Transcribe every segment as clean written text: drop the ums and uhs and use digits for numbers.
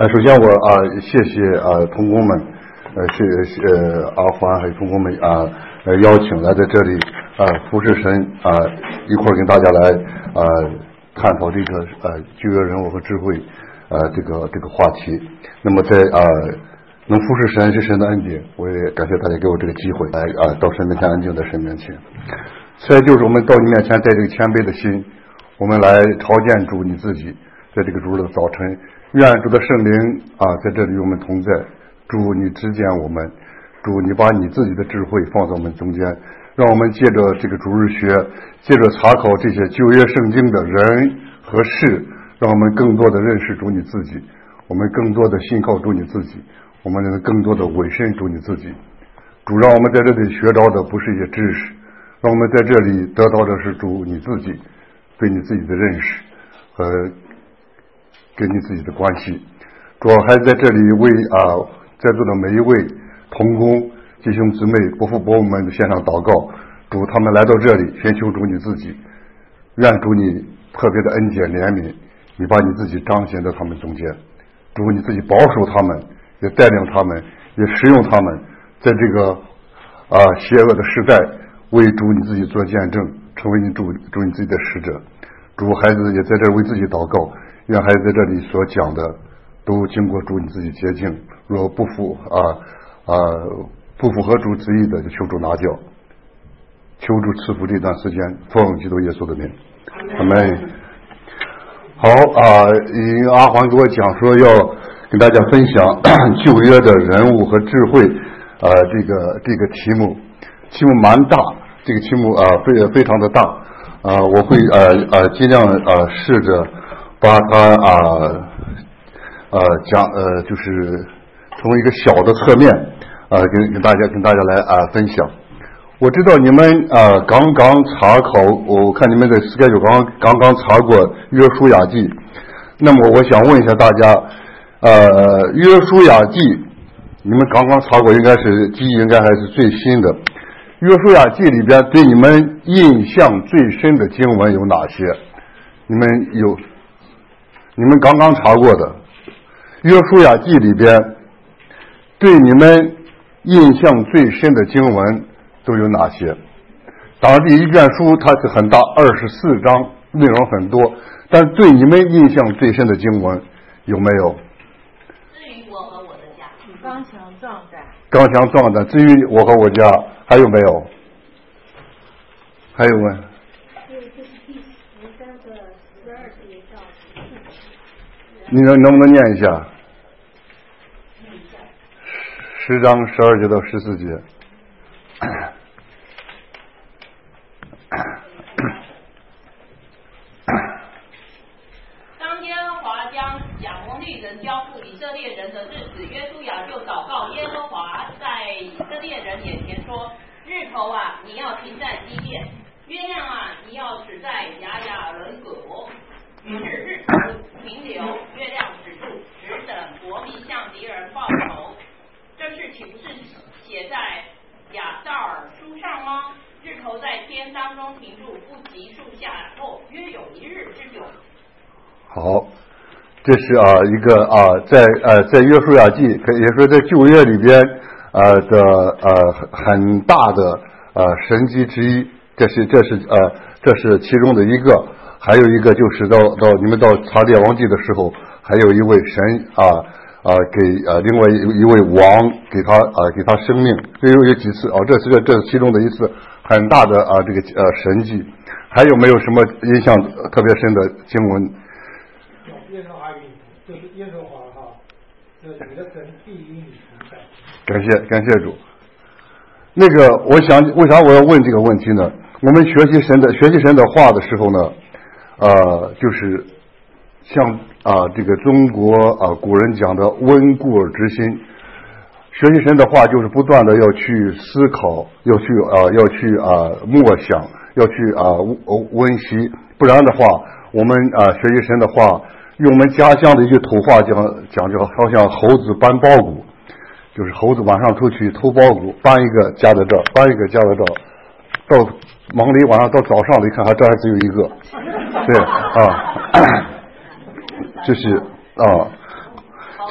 首先我谢谢同工们，阿欢还有同工们邀请来在这里服侍神一块跟大家来探讨这个旧约人物和智慧这个话题。那么在能服侍神是神的恩典，我也感谢大家给我这个机会来到神面前安静在神面前。再就是我们到你面前带这个谦卑的心，我们来朝见主你自己，在这个主日的早晨，愿主的圣灵在这里与我们同在。主你指点我们，主你把你自己的智慧放在我们中间，让我们借着这个主日学，借着查考这些旧约圣经的人和事，让我们更多的认识主你自己，我们更多的信靠主你自己，我们能更多的委身主你自己。主让我们在这里学着的不是一些知识，让我们在这里得到的是主你自己对你自己的认识和跟你自己的关系。主要还在这里为在座的每一位同工弟兄姊妹伯父伯母们献上祷告。主他们来到这里寻求主你自己，愿主你特别的恩典怜悯，你把你自己彰显在他们中间。主你自己保守他们，也带领他们，也使用他们，在这个邪恶的时代为主你自己做见证，成为你主你自己的使者。主孩子也在这为自己祷告，愿孩子在这里所讲的都经过主你自己洁净，若不符合主旨意的，就求主拿掉，求主赐福这段时间，奉基督耶稣的名，阿们。好阿黄给我讲说要跟大家分享旧约的人物和智慧这个题目蛮大，这个题目非常的大我会尽量试着把它讲就是从一个小的侧面跟大家来分享。我知道你们刚刚查考，我看你们的 schedule 刚刚查过约书亚记，那么我想问一下大家约书亚记你们刚刚查过，应该是记忆应该还是最新的。约书亚记里边对你们印象最深的经文有哪些？你们刚刚查过的约书亚记里边对你们印象最深的经文都有哪些？当然第一卷书它是很大，24章，内容很多，但对你们印象最深的经文有没有？ 至于我和我的家， 刚强壮胆。 刚强壮胆，至于我和我家，还有没有？还有吗？ 就是第13个12节到14节。 你能不能念一下？10章12节到14节。 当耶和华将亚摩利人交付以色列人的日子，约书亚就祷告耶和华，在以色列人眼前说：日头啊，你要停在基遍；月亮啊，你要止在亚人葛。于是日头停留，月亮止住，只等国民向敌人报仇。这事岂不是写在亚萨尔书上吗？日头在天当中停住，不及树下落，约有1日之久。 好，这是一个在约书亚记，也说在旧约里边的很大的神迹之一，这是其中的一个。还有一个就是你们到查列王记的时候，还有一位神给另外一位王给他生命，所以有几次这是其中的一次很大的这个神迹。还有没有什么印象特别深的经文？ 耶和华就是耶和华就是你的神必与你同在。 感谢主。那个我想为啥我要问这个问题呢？我们学习神的话的时候呢就是像这个中国古人讲的温故而知新，学习神的话就是不断的要去思考，要去默想，要去温习，不然的话我们学习神的话，用我们家乡的一句土话讲好像猴子搬包谷，就是猴子晚上出去偷包谷，搬一个夹在这儿，搬一个夹在这儿，到忙里晚上到早上了一看，这还只有一个。对这是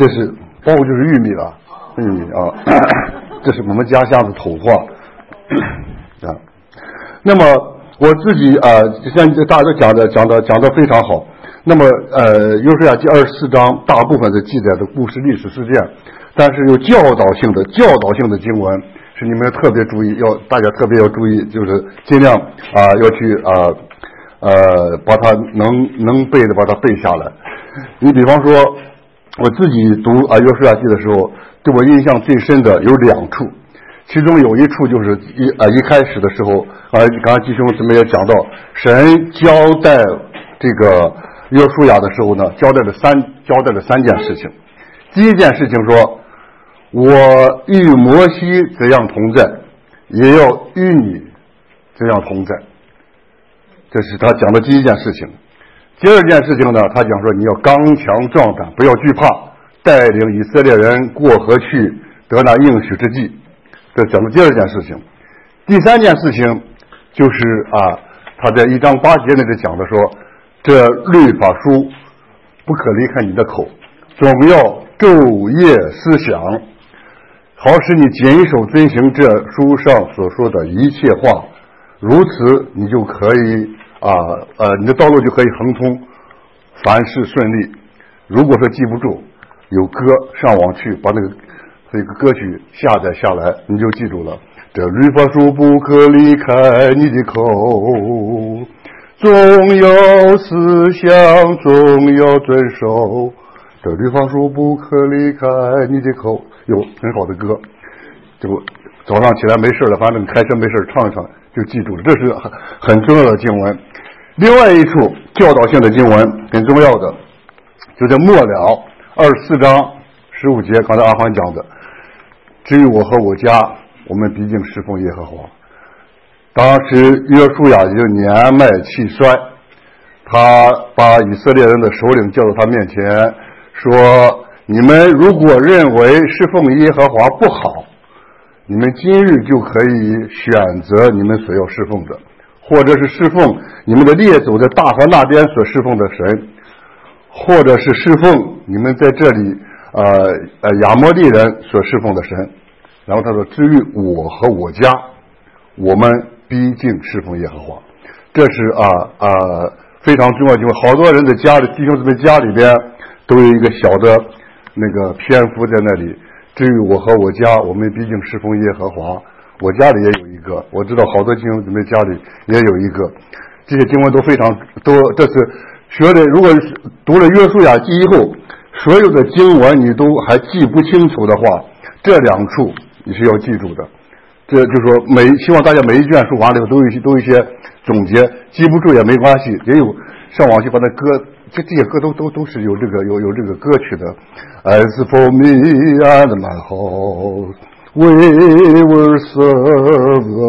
这是包就是玉米了，玉米啊，这是我们家乡的土话啊。那么我自己像大家都讲的非常好。那么约书亚记24章大部分的记载的故事历史事件，但是有教导性的经文是你们特别注意，大家特别要注意，就是尽量要去把它能背的把它背下来。你比方说我自己读约书亚记的时候，对我印象最深的有2处，其中有一处就是一开始的时候刚才弟兄姊妹也讲到，神交代这个约书亚的时候呢，交代了三件事情。第一件事情说，我与摩西怎样同在，也要与你怎样同在，这是他讲的第一件事情。第二件事情呢，他讲说你要刚强壮胆，不要惧怕，带领以色列人过河去得那应许之地，这讲的第二件事情。第三件事情就是他在1章8节那里讲的说，这律法书不可离开你的口，总要昼夜思想，好使你谨守遵行这书上所说的一切话，如此你就可以你的道路就可以亨通，凡事顺利。如果说记不住，有歌上网去把那个歌曲下载下来，你就记住了。这律法书不可离开你的口，总要思想，总要遵守。这律法书不可离开你的口，有很好的歌，就早上起来没事了，反正开车没事唱一唱就记住了，这是很重要的经文。另外一处教导性的经文很重要的，就在末了24章15节，刚才阿欢讲的，至于我和我家，我们毕竟侍奉耶和华。当时约书亚已经年迈气衰，他把以色列人的首领叫到他面前说，你们如果认为侍奉耶和华不好，你们今日就可以选择你们所要侍奉的，或者是侍奉你们的列祖在大河那边所侍奉的神，或者是侍奉你们在这里亚摩利人所侍奉的神。然后他说，至于我和我家，我们毕竟侍奉耶和华。这是非常重要的经文。好多人的家里，弟兄姊妹家里边都有一个小的那个篇幅在那里，至于我和我家，我们毕竟侍奉耶和华。我家里也有一个，我知道好多弟兄姊妹家里也有一个。这些经文都非常多，这是学的，如果读了约书亚记以后，所有的经文你都还记不清楚的话，这2处你是要记住的。这就是说希望大家每一卷书完了以后都有一些总结，记不住也没关系，也有上网去把那歌，这些歌都是有这个歌曲的。As for me and my house, we will serve the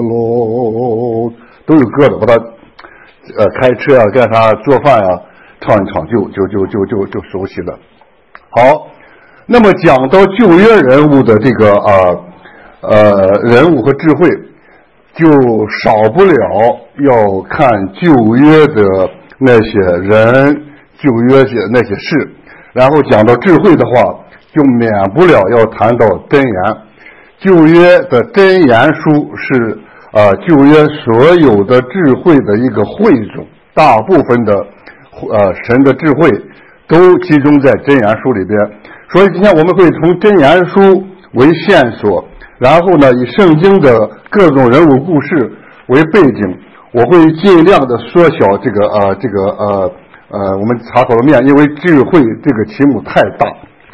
Lord， 都有歌的，把它开车干啥做饭唱一唱就熟悉了。好，那么讲到旧约人物的这个人物和智慧，就少不了要看旧约的那些人，旧约的那些事，然后讲到智慧的话，就免不了要谈到箴言。旧约的箴言书是旧约所有的智慧的一个汇总，大部分的神的智慧都集中在箴言书里边。所以今天我们会从箴言书为线索，然后呢以圣经的各种人物故事为背景，我会尽量的缩小这个我们查考的面，因为智慧这个题目太大，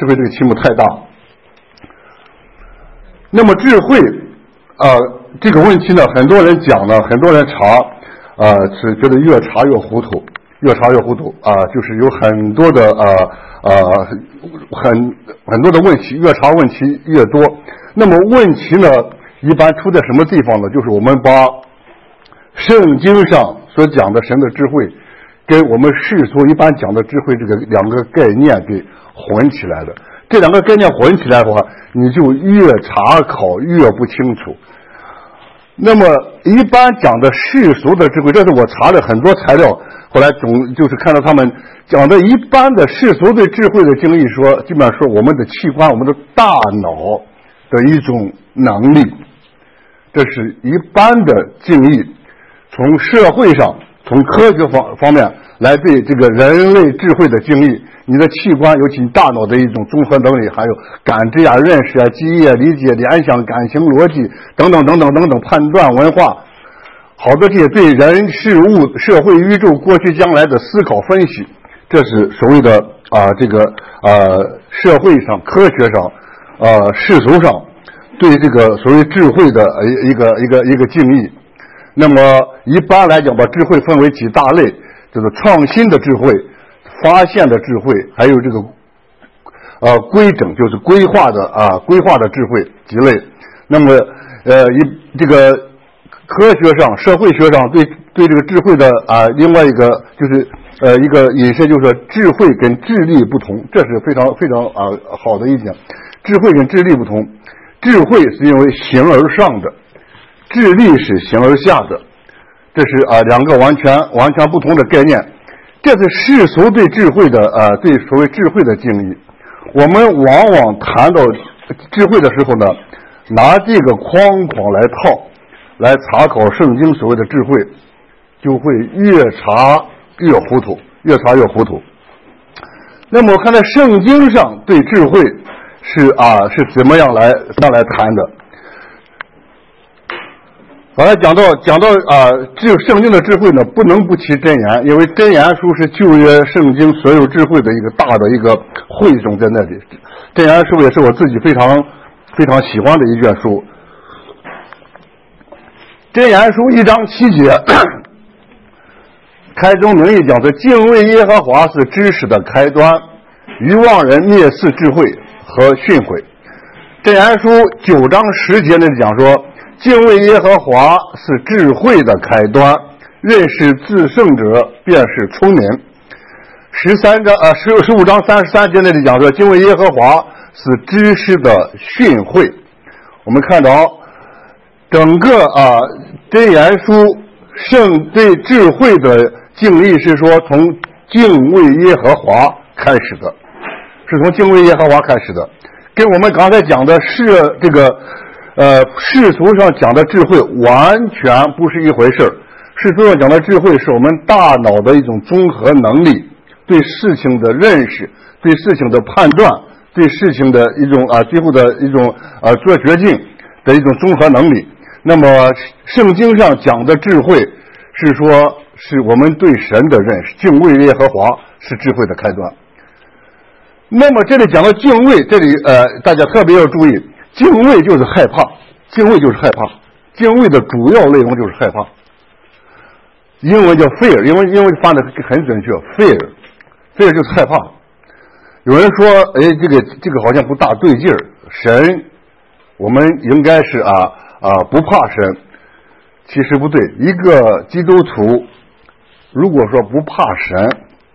那么智慧这个问题呢，很多人讲呢，很多人查是觉得越查越糊涂，就是有很多的很多的问题，越查问题越多。那么问题呢一般出在什么地方呢？就是我们把圣经上所讲的神的智慧跟我们世俗一般讲的智慧这个2个概念给混起来了。这2个概念混起来的话，你就越查考越不清楚。 那么一般讲的世俗的智慧，这是我查了很多材料，后来就是看到他们讲的一般的世俗对智慧的定义说，基本上说我们的器官，我们的大脑的一种能力，这是一般的定义。从社会上，从科学方面来对这个人类智慧的定义，你的器官，尤其你大脑的一种综合能力，还有感知啊、认识啊、记忆啊、理解、联想、感情、逻辑等等等等等等，判断、文化，好多这些对人事物、社会、宇宙、过去、将来的思考分析，这是所谓的社会上、科学上、世俗上对这个所谓智慧的一个定义。那么一般来讲，把智慧分为几大类，就是创新的智慧、发现的智慧，还有这个规整，就是规划的智慧几类。那么这个科学上、社会学上对这个智慧的另外一个就是一个引申，就是说智慧跟智力不同，这是非常好的一点。智慧跟智力不同，智慧是因为形而上的，智力是形而下的，这是两个完全不同的概念。这是世俗对智慧的对所谓智慧的定义。我们往往谈到智慧的时候呢，拿这个框来套，来查考圣经所谓的智慧，就会越查越糊涂。那么我看在圣经上对智慧是怎么样来谈的。刚才讲到圣经的智慧呢，不能不提箴言，因为箴言书是旧约圣经所有智慧的一个大的一个汇总在那里。箴言书也是我自己非常喜欢的一卷书。箴言书1章7节，开宗明义讲的敬畏耶和华是知识的开端，愚妄人蔑视智慧和训诲。箴言书9章10节那里讲说，敬畏耶和华是智慧的开端，认识至圣者便是聪明。15章33节那里讲说，敬畏耶和华是知识的训诲。我们看到整个箴言书对智慧的定义是说，从敬畏耶和华开始的，是从敬畏耶和华开始的，跟我们刚才讲的这个世俗上讲的智慧完全不是一回事。世俗上讲的智慧是我们大脑的一种综合能力，对事情的认识，对事情的判断，对事情的一种最后的一种做决定的一种综合能力。那么圣经上讲的智慧是说，是我们对神的认识，敬畏耶和华是智慧的开端。那么这里讲到敬畏，这里大家特别要注意，敬畏就是害怕，敬畏就是害怕，敬畏的主要内容就是害怕。英文叫 fear， 英文翻的很准确 ，fear 就是害怕。有人说，这个好像不大对劲儿，神，我们应该是不怕神。其实不对，一个基督徒如果说不怕神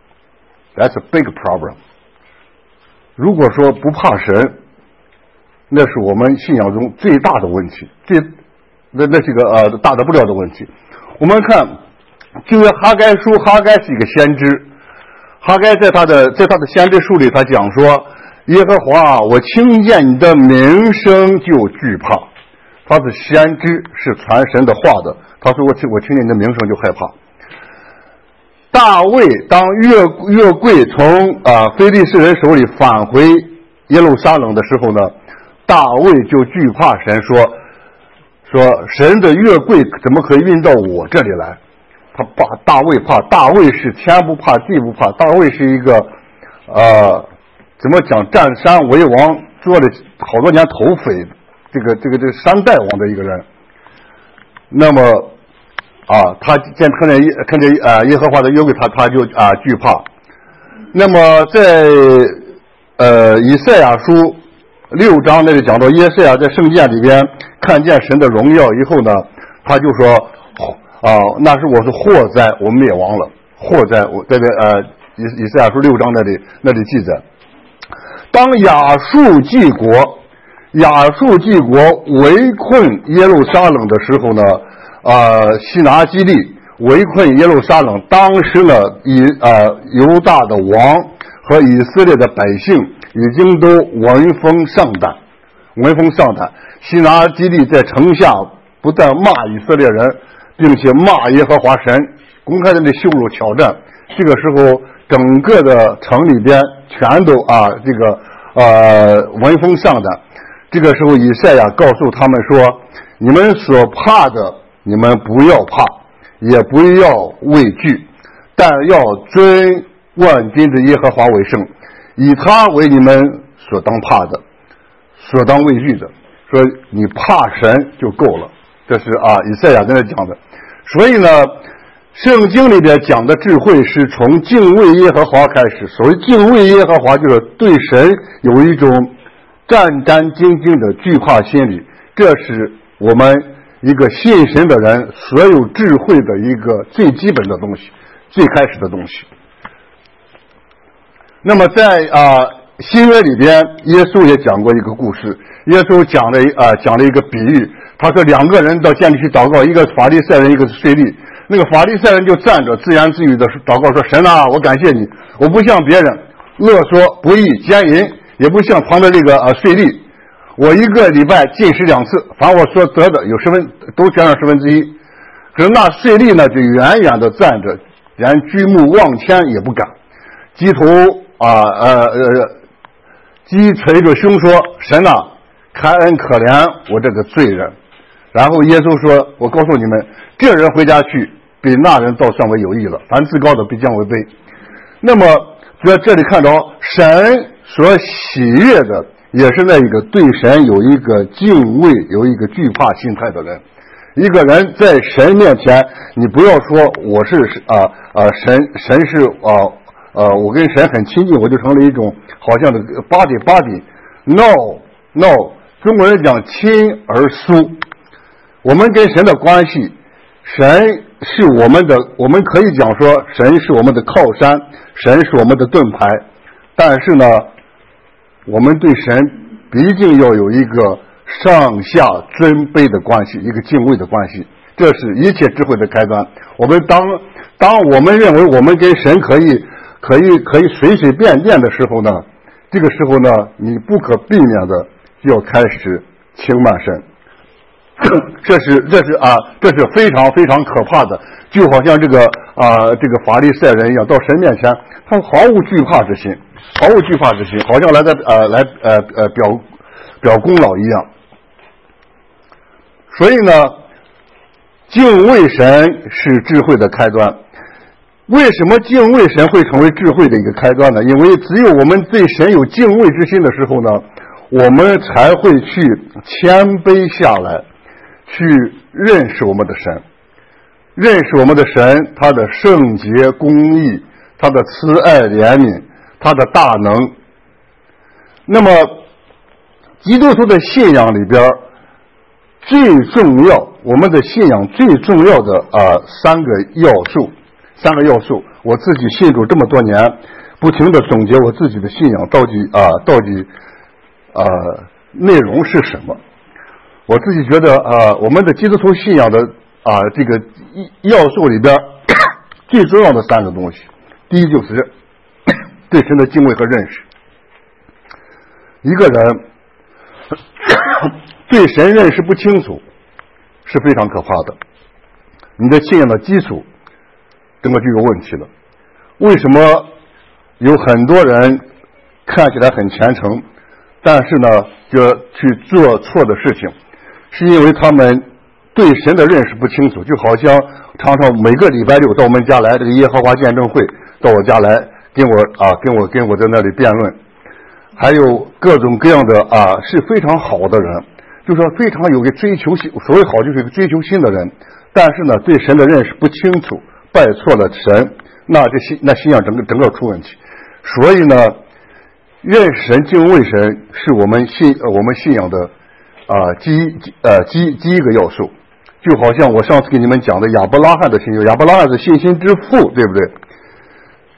，that's a big problem。如果说不怕神，那是我们信仰中最大的问题，那是一个大的不了的问题。我们看旧约哈该书，哈该是一个先知，哈该在他的先知书里，他讲说，耶和华，我听见你的名声就惧怕。他是先知，是传神的话的。他说我听见你的名声就害怕。大卫当约柜从非利士人手里返回耶路撒冷的时候呢，大卫就惧怕神，说神的约柜怎么可以运到我这里来？大卫怕，大卫是天不怕地不怕，大卫是一个怎么讲，占山为王，做了好多年头匪，这个山大王的一个人。那么他看见耶和华的约柜，他就惧怕。那么在以赛亚书6章那里讲到，耶赛亚在圣殿里边看见神的荣耀以后呢，他就说那是我是祸灾，我灭亡了，祸灾。我在以赛亚书6章那里记载，当亚述记国亚述帝国围困耶路撒冷的时候呢，西拿基立围困耶路撒冷，当时呢犹大的王和以色列的百姓已经都闻风丧胆。西拿基立在城下不但骂以色列人，并且骂耶和华神，公开的羞辱挑战。这个时候整个的城里边全都闻风丧胆。这个时候以赛亚告诉他们说，你们所怕的你们不要怕，也不要畏惧，但要尊万军之耶和华为圣，以他为你们所当怕的，所当畏惧的。说你怕神就够了，这是以赛亚跟他讲的。所以呢，圣经里边讲的智慧是从敬畏耶和华开始。所谓敬畏耶和华，就是对神有一种战战兢兢的惧怕心理，这是我们一个信神的人所有智慧的一个最基本的东西，最开始的东西。那么在新约里边，耶稣也讲过一个故事。耶稣讲了一个比喻，他说两个人到监里去祷告，一个法利赛人，一个是税吏。那个法利赛人就站着自言自语的祷告说，神啊，我感谢你，我不像别人勒索不义奸淫，也不像旁边这个税吏，我一个礼拜禁食2次，凡我所得的有都捐上1/10。可是那税吏呢，就远远的站着，连举目望天也不敢，低头击捶着胸说，神啊，开恩可怜我这个罪人。然后耶稣说，我告诉你们，这人回家去比那人倒算为有益了，凡自高的必将为卑。那么在这里看到神所喜悦的也是那一个对神有一个敬畏有一个惧怕心态的人。一个人在神面前，你不要说我是神是我跟神很亲近，我就成了一种好像的body no， 中国人讲亲而疏。我们跟神的关系，神是我们可以讲说神是我们的靠山，神是我们的盾牌，但是呢，我们对神毕竟要有一个上下尊卑的关系，一个敬畏的关系，这是一切智慧的开端。我们当我们认为我们跟神可以随随便便的时候呢，这个时候呢，你不可避免的就要开始轻慢神。这是非常非常可怕的，就好像这个法利赛人一样，到神面前他毫无惧怕之心，好像来表功劳一样。所以呢，敬畏神是智慧的开端。为什么敬畏神会成为智慧的一个开端呢？因为只有我们对神有敬畏之心的时候呢，我们才会去谦卑下来，去认识我们的神，他的圣洁公义，他的慈爱怜悯，他的大能。那么基督徒的信仰里边最重要，我们的信仰最重要的三个要素，我自己信主这么多年，不停的总结我自己的信仰到底内容是什么。我自己觉得我们的基督徒信仰的这个要素里边最重要的3个东西，第一就是对神的敬畏和认识。一个人对神认识不清楚是非常可怕的，你的信仰的基础整个就有问题了。为什么有很多人看起来很虔诚，但是呢就去做错的事情，是因为他们对神的认识不清楚。就好像常常每个礼拜六到我们家来，这个耶和华见证会到我家来跟我在那里辩论，还有各种各样的是非常好的人，就是说非常有个追求心，所谓好就是一个追求心的人，但是呢对神的认识不清楚，拜错了神，那信仰整个出问题。所以呢，认识神敬畏神是我们信仰的第一个要素。就好像我上次给你们讲的亚伯拉罕的信仰，亚伯拉罕是信心之父，对不对？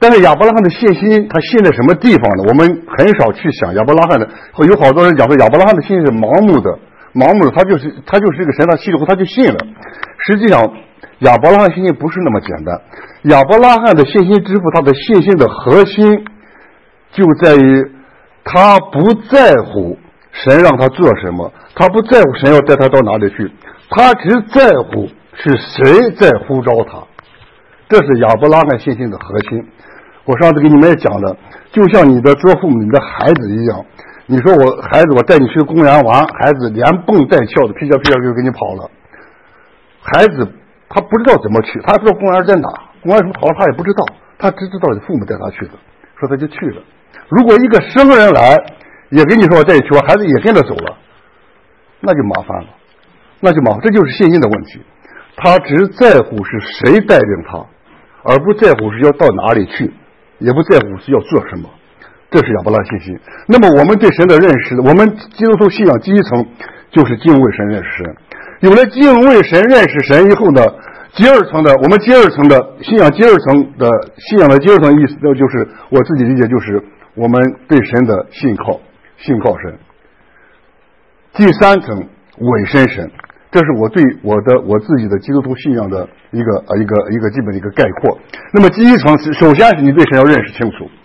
但是亚伯拉罕的信心，他信在什么地方呢？我们很少去想亚伯拉罕的，有好多人讲说亚伯拉罕的信是盲目的，他就是这个神，他信了后他就信了。实际上，亚伯拉罕信心不是那么简单。亚伯拉罕的信心之父，他的信心的核心就在于他不在乎神让他做什么，他不在乎神要带他到哪里去，他只在乎是谁在呼召他。这是亚伯拉罕信心的核心。我上次给你们也讲了，就像你的做父母你的孩子一样，你说我孩子我带你去公园玩，孩子连蹦带跳的屁颠屁颠就给你跑了，孩子他不知道怎么去，他不知道公园在哪，公园什么好他也不知道，他只知道是父母带他去的，说他就去了。如果一个生人来也跟你说我带你去，我孩子也跟着走了，那就麻烦了，这就是信心的问题。他只在乎是谁带领他，而不在乎是要到哪里去，也不在乎是要做什么。这是亚伯拉罕信心。那么我们对神的认识，我们基督徒信仰第一层就是敬畏神认识神。有了敬畏神认识神以后呢，第二层的我们第二层的信仰，第二层的意思，就是我自己理解就是我们对神的信靠神。第三层委身神，这是我对我自己的基督徒信仰的一个基本的一个概括。那么第一层是首先是你对神要认识清楚，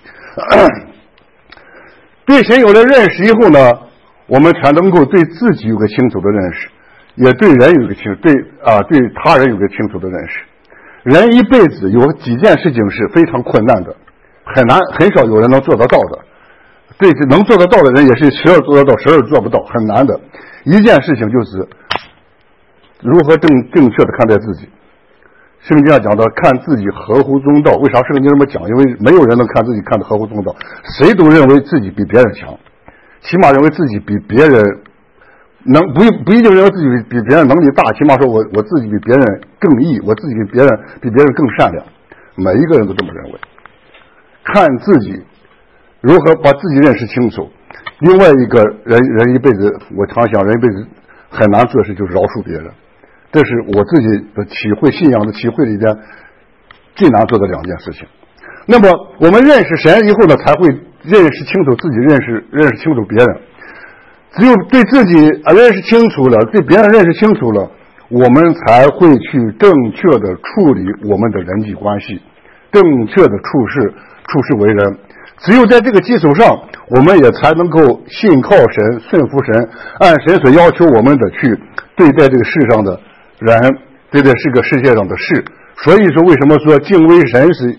对神有了认识以后呢，我们才能够对自己有个清楚的认识，也对人有个对他人有个清楚的认识。人一辈子有几件事情是非常困难的，很少有人能做得到的。对能做得到的人也是时而做得到，时而做不到，很难的。一件事情就是如何正确的看待自己。圣经上讲到看自己合乎中道，为啥圣经这么讲？因为没有人能看自己看得合乎中道，谁都认为自己比别人强，起码认为自己比别人不一定认为自己比别人能力大，起码说我自己比别人更义，我自己比别人更善良，每一个人都这么认为。看自己如何把自己认识清楚。另外一个人一辈子，我常想人一辈子很难做的事就是饶恕别人，这是我自己的体会，信仰的体会里边最难做的两件事情。那么我们认识神以后呢，才会认识清楚自己，认识清楚别人。只有对自己认识清楚了，对别人认识清楚了，我们才会去正确的处理我们的人际关系，正确的处事为人。只有在这个基础上，我们也才能够信靠神，顺服神，按神所要求我们的去对待这个世上的人，对待这个世界上的事。所以说为什么说敬畏神是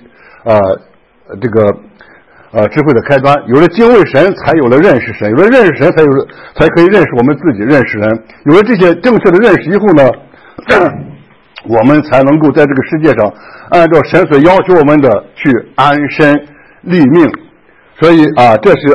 智慧的开端？有了敬畏神，才有了认识神，有了认识神，才可以认识我们自己，认识人。有了这些正确的认识以后呢，我们才能够在这个世界上按照神所要求我们的去安身立命。所以这是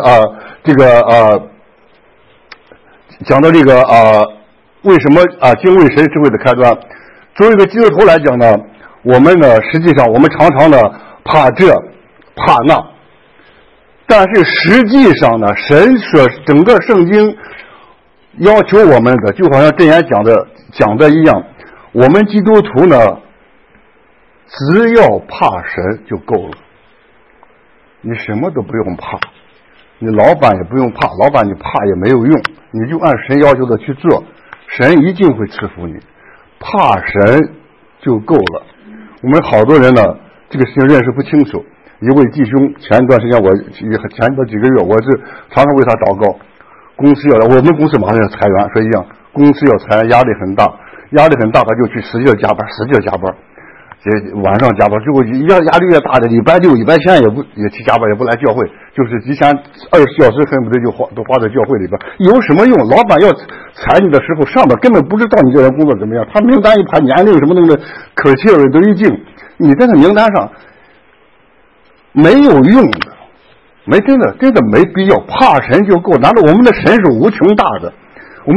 讲到这个为什么敬畏神智慧的开端。作为一个基督徒来讲呢，我们呢实际上我们常常呢怕这怕那，但是实际上呢，神说整个圣经要求我们的，就好像箴言讲的一样，我们基督徒呢只要怕神就够了。你什么都不用怕，你老板也不用怕，老板你怕也没有用，你就按神要求的去做，神一定会赐福你。怕神就够了。我们好多人呢这个事情认识不清楚。一位弟兄前一段时间前几个月我是常常为他祷告，公司我们公司马上要裁员，所以讲公司要裁员压力很大，他就去使劲加班，晚上加班，结果压力越大的，礼拜六礼拜天也去加班，也不来教会，就是提前20小时恨不得都花在教会里边，有什么用？老板要裁你的时候，上边根本不知道你这人工作怎么样，他名单一排，年龄什么东西可切尔都一进，你在那名单上没有用的，真的没必要。怕神就够，难道我们的神是无穷大的？我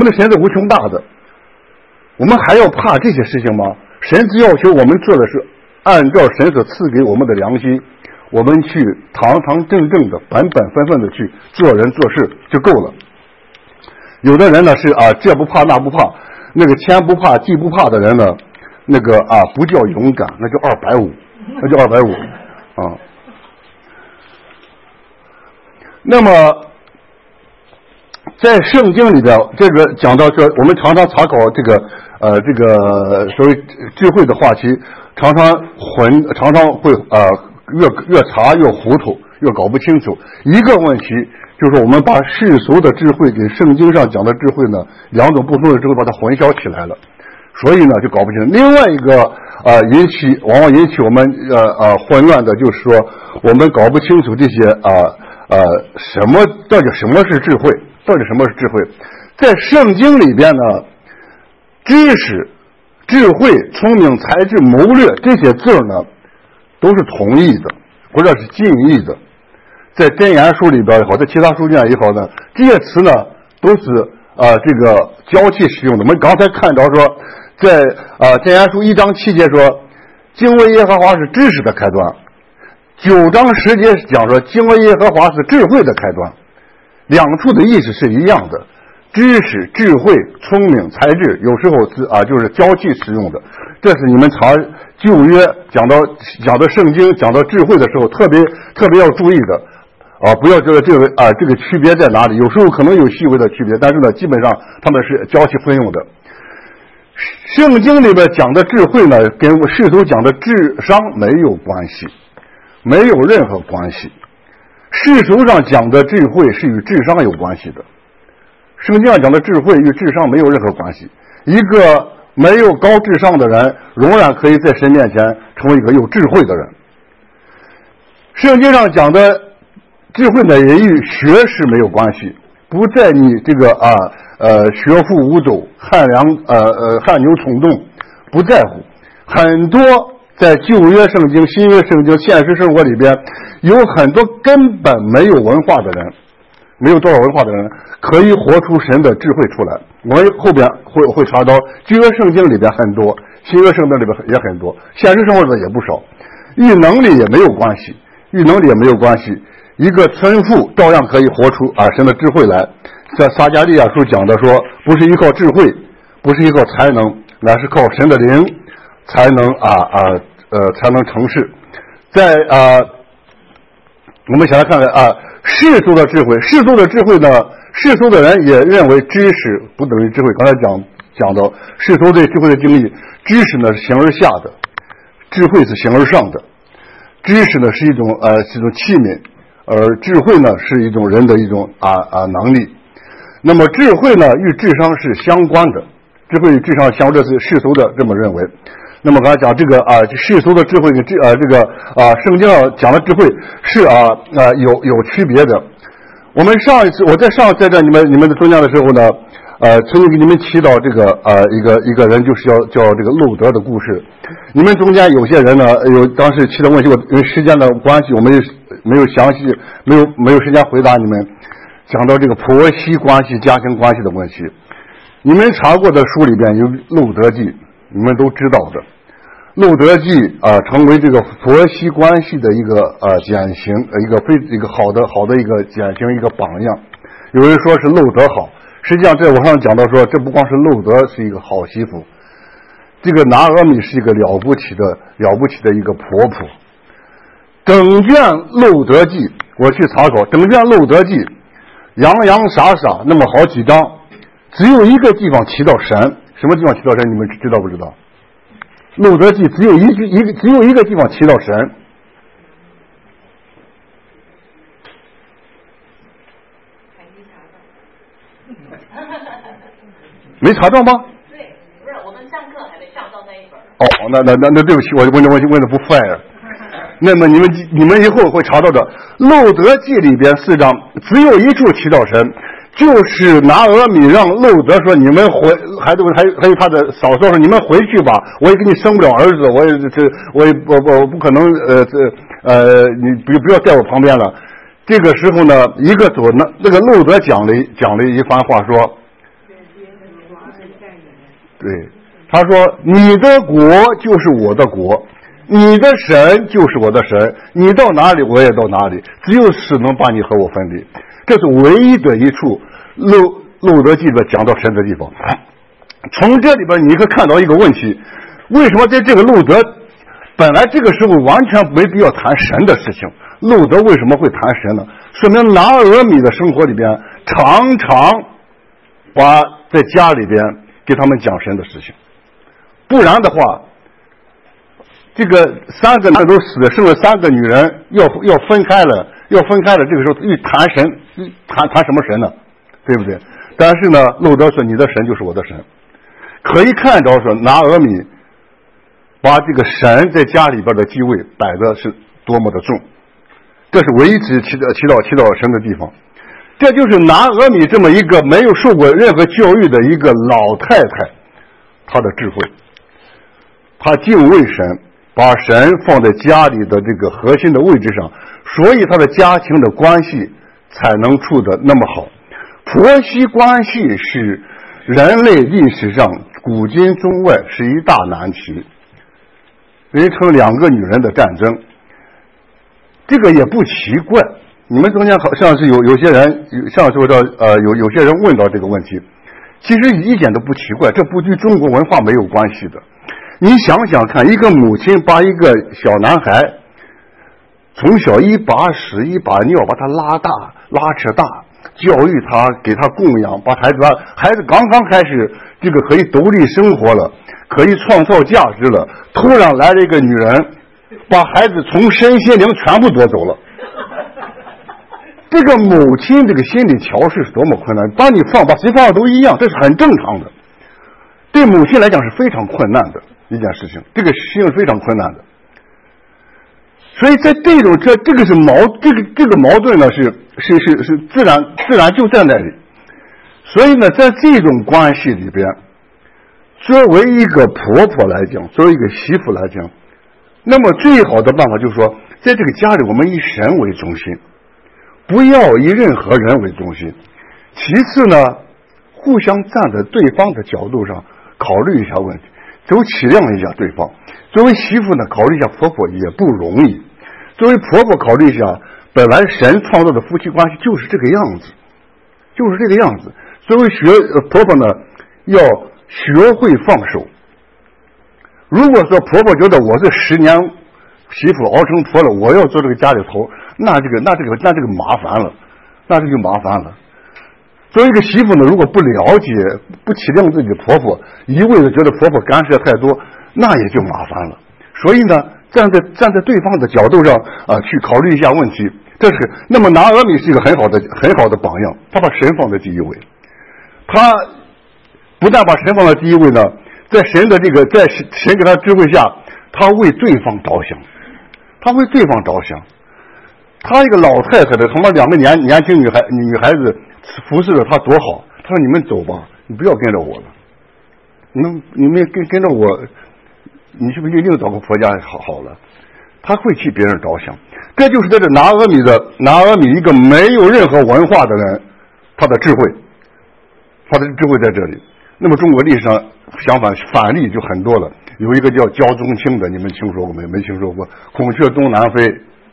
们还要怕这些事情吗？神只要求我们做的是按照神所赐给我们的良心，我们去堂堂正正的本分的去做人做事就够了。有的人呢是这不怕那不怕，那个天不怕地不怕的人呢，那个不叫勇敢，那叫250 那么在圣经里边，这个讲到说，我们常常查考这个所谓智慧的话题，常常会越查越糊涂，越搞不清楚。一个问题就是我们把世俗的智慧跟圣经上讲的智慧呢，两种不同的智慧把它混淆起来了，所以呢就搞不清楚。另外一个往往引起我们混乱的就是说，我们搞不清楚这些到底什么是智慧，到底什么是智慧。在圣经里边呢，知识、智慧、聪明、才智、谋略这些字呢都是同义的，或者是近义的。在箴言书里边也好，在其他书卷也好呢，这些词呢都是这个交替使用的。我们刚才看到说，在箴言书1章7节说，敬畏耶和华是知识的开端；9章10节讲说，敬畏耶和华是智慧的开端。两处的意思是一样的，知识、智慧、聪明、才智，有时候是就是交替使用的。这是你们查旧约讲到圣经讲到智慧的时候，特别要注意的。不要觉得这个区别在哪里，有时候可能有细微的区别，但是呢，基本上他们是交替分用的。圣经里边讲的智慧呢，跟世俗讲的智商没有关系，没有任何关系。世俗上讲的智慧是与智商有关系的，圣经上讲的智慧与智商没有任何关系。一个没有高智商的人，仍然可以在神面前成为一个有智慧的人。圣经上讲的智慧呢，也与学识没有关系，不在你这个学富五斗、汗牛充栋，不在乎。很多在旧约圣经、新约圣经、现实生活里边，有很多根本没有文化的人，没有多少文化的人，可以活出神的智慧出来。我们后边会查到旧约圣经里边很多，新约圣经里边也很多，现实生活里也不少。与能力也没有关系，与能力也没有关系。一个村妇照样可以活出神的智慧来。在撒迦利亚书讲的说，不是依靠智慧，不是依靠才能，乃是靠神的灵才能成事。在我们想来看看世俗的智慧，世俗的智慧呢，世俗的人也认为知识不等于智慧。刚才讲到世俗对智慧的定义，知识呢是形而下的，智慧是形而上的。知识呢是一种器皿，而智慧呢是一种人的一种能力。那么智慧呢与智商是相关的，智慧与智商相关，这是世俗的这么认为。那么刚才讲这个世俗的智慧跟圣经上讲的智慧是有区别的。我们我在上次在你们的中间的时候呢，曾经给你们提到这个一个人，就是叫这个路德的故事。你们中间有些人呢，当时提的问题，因为时间的关系，我们没有详细没有时间回答你们。讲到这个婆媳关系、家庭关系的问题，你们查过的书里边有路德记，你们都知道的。路德记成为这个婆媳关系的一个典型，一个好的一个典型，一个榜样。有人说是路德好，实际上在网上讲到说，这不光是路德是一个好媳妇，这个拿俄米是一个了不起的一个婆婆。整卷路德记我去查考，整卷路德记洋洋洒洒那么好几章，只有一个地方提到神。什么地方提到神？你们知道不知道？路德记只有一个地方提到神。没查到吗？ 对，不是我们上课还没上到那一本。 那对不起，我问的不 fair。那么你们以后会查到的，路德记里边4章只有一处提到神，就是拿俄米让路德说，你们还有他的嫂嫂说，你们回去吧，我也给你生不了儿子，我不可能你不要在我旁边了。这个时候呢，一个左呢，那个路德讲了一番话说，对，他说你的国就是我的国，你的神就是我的神，你到哪里我也到哪里，只有死能把你和我分离。这是唯一的一处路德记里讲到神的地方。从这里边你可以看到一个问题，为什么在这个路德本来这个时候完全没必要谈神的事情，路德为什么会谈神呢？ 说明拿俄米的生活里边常常把在家里边给他们讲神的事情，不然的话，这个3个男都死了，剩了3个女人要分开了，这个时候一谈神，谈什么神呢？对不对？但是呢，路德说你的神就是我的神，可以看着说拿俄米把这个神在家里边的地位摆的是多么的重，这是唯一祈祷神的地方。这就是拿俄米这么一个没有受过任何教育的一个老太太，她的智慧，她敬畏神，把神放在家里的这个核心的位置上，所以她的家庭的关系才能处得那么好。婆媳关系是人类历史上古今中外是一大难题，人称2个女人的战争，这个也不奇怪。你们中间好像是有些人，像说到有些人问到这个问题，其实一点都不奇怪，这不与中国文化没有关系的。你想想看，一个母亲把一个小男孩从小一把屎一把尿把他拉扯大，教育他，给他供养，把孩子刚刚开始这个可以独立生活了，可以创造价值了，突然来了一个女人，把孩子从身心灵全部夺走了。这个母亲这个心理调试是多么困难，把谁放都一样，这是很正常的。对母亲来讲是非常困难的一件事情，这个事情是非常困难的。所以在这个是这个矛盾呢是自然就在那里。所以呢，在这种关系里边，作为一个婆婆来讲，作为一个媳妇来讲，那么最好的办法就是说，在这个家里我们以神为中心，不要以任何人为中心。其次呢，互相站在对方的角度上考虑一下问题，体谅一下对方。作为媳妇呢，考虑一下婆婆也不容易。作为婆婆考虑一下，本来神创造的夫妻关系就是这个样子。作为婆婆呢，要学会放手。如果说婆婆觉得我是10年媳妇熬成婆了，我要做这个家里头，那这个麻烦了，那这就麻烦了。作为一个媳妇呢，如果不了解、不体谅自己的婆婆，一味的觉得婆婆干涉太多，那也就麻烦了。所以呢，站在对方的角度上去考虑一下问题，那么拿俄米是一个很好的榜样，他把神放在第一位。他不但把神放在第一位呢，在神给他智慧下，他为对方着想。他一个老太太的，他们2个年轻女孩子服侍着他多好。他说：“你们走吧，你不要跟着我了。你们跟着我，你是不是另找个婆家好了？”他会替别人着想。这就是在这拿俄米一个没有任何文化的人，他的智慧在这里。那么中国历史上相反反例就很多了，有一个叫焦宗庆的，你们听说过没？没听说过。孔雀东南飞，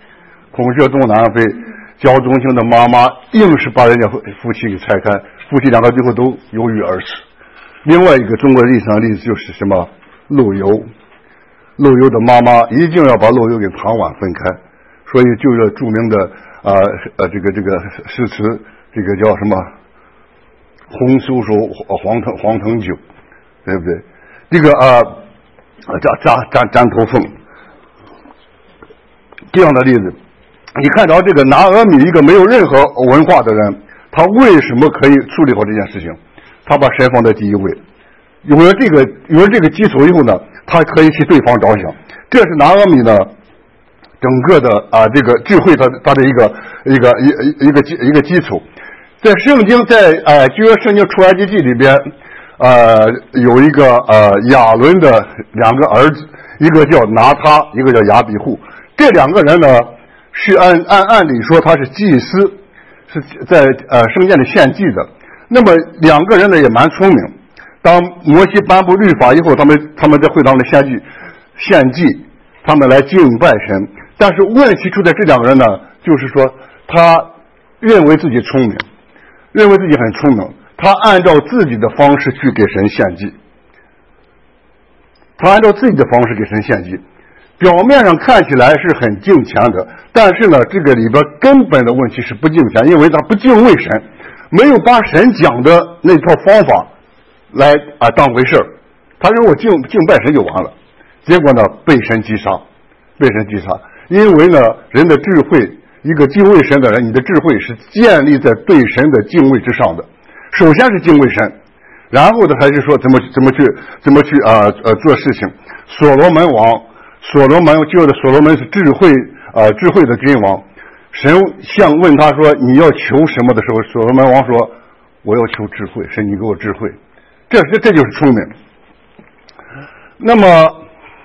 焦宗庆的妈妈硬是把人家夫妻给拆开，夫妻2个最后都忧郁而死。另外一个中国历史上的例子就是什么陆游的妈妈一定要把陆游给唐婉分开，所以就是著名的这个诗词，这个叫什么红酥手黄藤酒，对不对？这个粘头凤这样的例子，你看着这个拿俄米一个没有任何文化的人，他为什么可以处理好这件事情？他把神放在第一位，有了这个基础以后呢，他可以替对方着想。这是拿俄米呢整个的这个智慧他的一个基础。在圣经旧约圣经出埃及记里边有一个亚伦的2个儿子，一个叫拿他，一个叫亚比户。这2个人呢是按理说他是祭司，是在圣殿里献祭的。那么2个人呢也蛮聪明，当摩西颁布律法以后，他们在会堂里献祭，他们来敬拜神。但是问题出在这2个人呢，就是说他认为自己聪明，认为自己很聪明，他按照自己的方式去给神献祭， 表面上看起来是很敬虔的，但是呢，这个里边根本的问题是不敬虔，因为他不敬畏神，没有把神讲的那套方法来当回事儿。他认为我敬拜神就完了，结果呢被神击杀。因为呢，人的智慧，一个敬畏神的人，你的智慧是建立在对神的敬畏之上的。首先是敬畏神，然后呢还是说怎么去做事情。所罗门就是所罗门是智慧的君王。神问他说你要求什么的时候，所罗门王说我要求智慧，神你给我智慧，这就是聪明。那么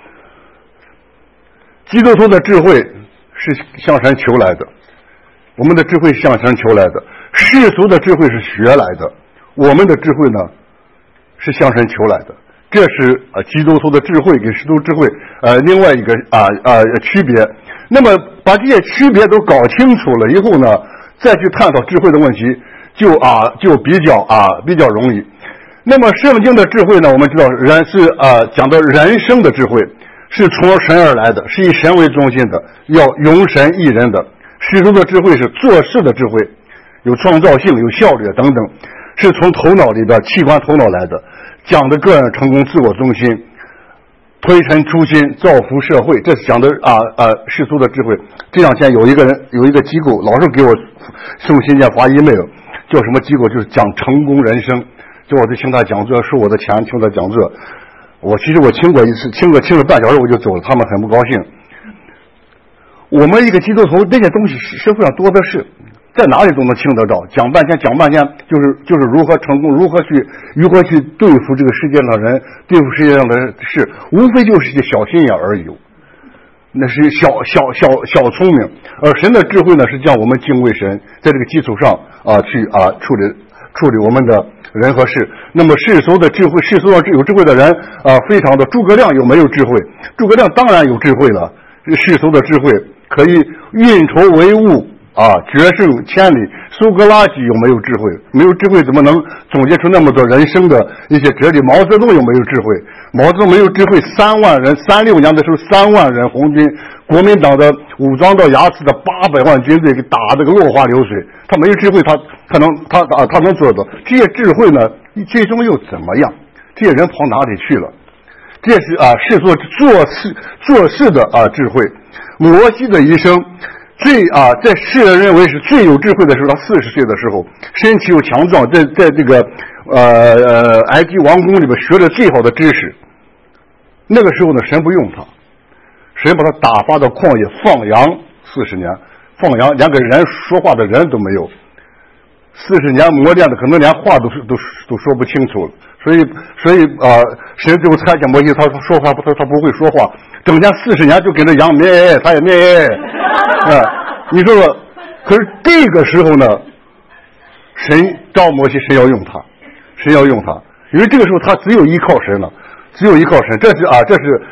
基督徒的智慧是向神求来的，我们的智慧向神求来的，世俗的智慧是学来的，我们的智慧呢是向神求来的。这是基督徒的智慧跟世俗智慧另外一个区别。那么把这些区别都搞清楚了以后呢，再去探讨智慧的问题就比较容易。那么圣经的智慧呢，我们知道人是讲的人生的智慧，是从神而来的，是以神为中心的，要容神益人的。世俗的智慧是做事的智慧，有创造性有效率等等，是从头脑里边器官头脑来的，讲的个人成功自我中心，推陈出新造福社会，这是讲的世俗的智慧。这两天有一个机构老是给我送信件发 email， 叫什么机构，就是讲成功人生，就我就听他讲座，收我的钱听他讲座。其实我听过一次，听了半小时我就走了，他们很不高兴。我们一个基督徒这些东西社会上多的是，在哪里都能听得到，讲半天就是如何成功，如何去对付这个世界上人，对付世界上的事，无非就是一些小心眼而已，那是小聪明。而神的智慧呢，是叫我们敬畏神，在这个基础上去处理我们的人和事。那么世俗的智慧，世俗上有智慧的人非常的。诸葛亮有没有智慧？诸葛亮当然有智慧了，世俗的智慧可以运筹帷幄决胜千里。苏格拉底有没有智慧？没有智慧怎么能总结出那么多人生的一些哲理？毛泽东有没有智慧？毛泽东没有智慧，3万人，36年的时候3万人红军，国民党的武装到牙齿的800万军队给打得个落花流水，他没有智慧，他能做到这些智慧呢？最终又怎么样？这些人跑哪里去了？这是是做事的智慧。摩西的一生在世人认为是最有智慧的时候，他40岁的时候，身体又强壮，在这个埃及王宫里边学了最好的知识。那个时候呢，神不用他，神把他打发到旷野放羊40年，放羊连个人说话的人都没有，40年磨练的可能连话都说不清楚了。所以神就差遣摩西，他说话他不会说话，整天40年就跟着羊咩，他也咩你说说。可是这个时候呢，神召摩西，神要用他，因为这个时候他只有依靠神了，这是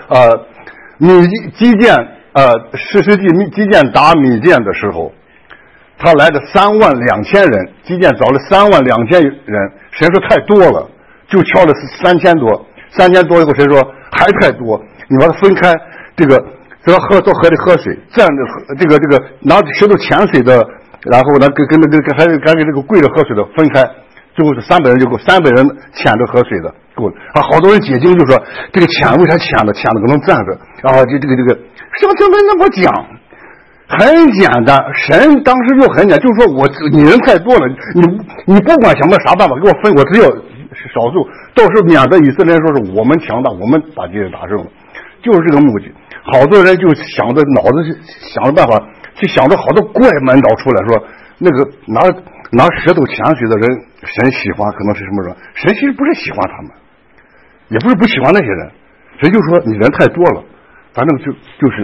士师记基甸打米甸的时候，他来的32000人，基甸找了32000人，神说太多了，就敲了3000多以后，神说还太多，你把它分开，这个到河里喝水，站着这个拿石头潜水的，然后呢跟这个跪着喝水的分开，最后是300人就够，300人潜着喝水的够了好多人解经就说这个潜为啥潜的可能站着这个什么那么讲，很简单，神当时就很简单，就是说你人太多了，你不管想个啥办法给我分，我只要少数，到时候免得以色列人说是我们强大，我们把这些打胜了，就是这个目的。好多人就想着脑子想着办法，去想着好多怪门道出来，说那个拿舌头潜水的人神喜欢，可能是什么人？神其实不是喜欢他们，也不是不喜欢那些人，神就说你人太多了，反正就是